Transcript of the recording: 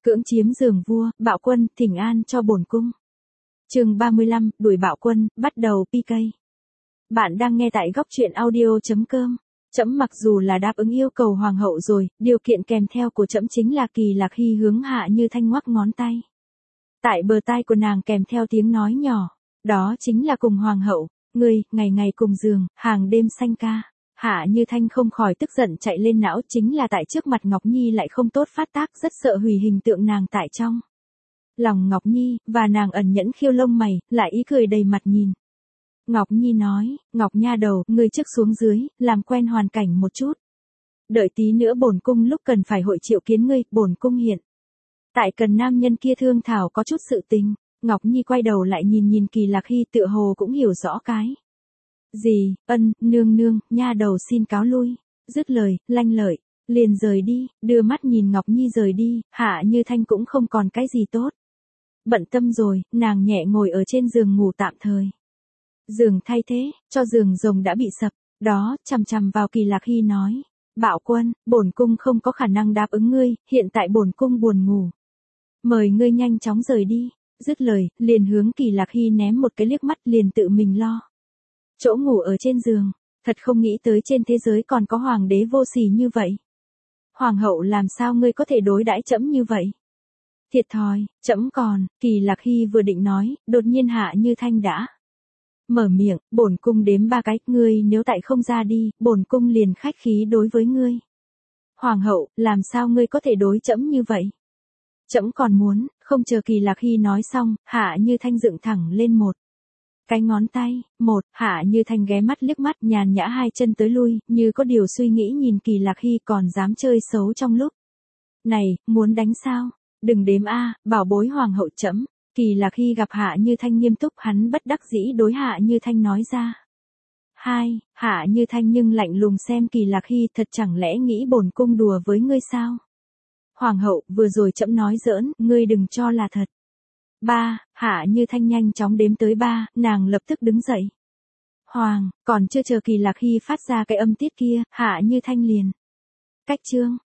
Cưỡng chiếm giường vua, bạo quân, thỉnh an cho bổn cung. Chương 35, đuổi bạo quân, bắt đầu PK. Bạn đang nghe tại góc truyện audio.com. Trẫm mặc dù là đáp ứng yêu cầu hoàng hậu rồi, điều kiện kèm theo của trẫm chính là Kỳ Lạc Hy hướng Hạ Như Thanh ngoắc ngón tay. Tại bờ tai của nàng kèm theo tiếng nói nhỏ, đó chính là cùng hoàng hậu, ngươi, ngày ngày cùng giường, hàng đêm sanh ca. Hạ Như Thanh không khỏi tức giận chạy lên não, chính là tại trước mặt Ngọc Nhi lại không tốt phát tác, rất sợ hủy hình tượng nàng tại trong lòng Ngọc Nhi, và nàng ẩn nhẫn khiêu lông mày, lại ý cười đầy mặt nhìn. Ngọc Nhi nói, Ngọc nha đầu, ngươi trước xuống dưới, làm quen hoàn cảnh một chút. Đợi tí nữa bổn cung lúc cần phải hội triệu kiến ngươi, bổn cung hiện tại cần nam nhân kia thương thảo có chút sự tình. Ngọc Nhi quay đầu lại nhìn Kỳ Lạc Hy, tựa hồ cũng hiểu rõ cái gì. Nương nương, nha đầu xin cáo lui. Dứt lời, lanh lợi, liền rời đi, đưa mắt nhìn Ngọc Nhi rời đi, Hạ Như Thanh cũng không còn cái gì tốt bận tâm rồi, nàng nhẹ ngồi ở trên giường ngủ tạm thời. Giường thay thế, cho giường rồng đã bị sập, đó, chằm vào Kỳ Lạc Hy nói. Bạo quân, bổn cung không có khả năng đáp ứng ngươi, hiện tại bổn cung buồn ngủ. Mời ngươi nhanh chóng rời đi. Dứt lời, liền hướng Kỳ Lạc Hy ném một cái liếc mắt, liền tự mình lo chỗ ngủ ở trên giường. Thật không nghĩ tới trên thế giới còn có hoàng đế vô sỉ như vậy. Hoàng hậu, làm sao ngươi có thể đối đãi trẫm như vậy? Thiệt thòi, trẫm còn. Kỳ Lạc Hy vừa định nói, đột nhiên Hạ Như Thanh đã mở miệng, bổn cung đếm 3 cái, ngươi nếu tại không ra đi, bổn cung liền khách khí đối với ngươi. Hoàng hậu, làm sao ngươi có thể đối trẫm như vậy? Trẫm còn muốn. Không chờ Kỳ Lạc Hy nói xong, Hạ Như Thanh dựng thẳng lên một cái ngón tay. Hạ Như Thanh ghé mắt liếc mắt, nhàn nhã hai chân tới lui, như có điều suy nghĩ nhìn Kỳ Lạc Hy, còn dám chơi xấu trong lúc này, muốn đánh sao? Đừng đếm a, bảo bối hoàng hậu trẫm. Kỳ Lạc Hy gặp Hạ Như Thanh nghiêm túc, hắn bất đắc dĩ đối Hạ Như Thanh nói ra. Hạ Như Thanh nhưng lạnh lùng xem Kỳ Lạc Hy, thật chẳng lẽ nghĩ bổn cung đùa với ngươi sao? Hoàng hậu, vừa rồi trẫm nói giỡn, ngươi đừng cho là thật. 3, Hạ Như Thanh nhanh chóng đếm tới 3, nàng lập tức đứng dậy. Còn chưa chờ Kỳ Lạc Hy phát ra cái âm tiết kia, Hạ Như Thanh liền cách chương.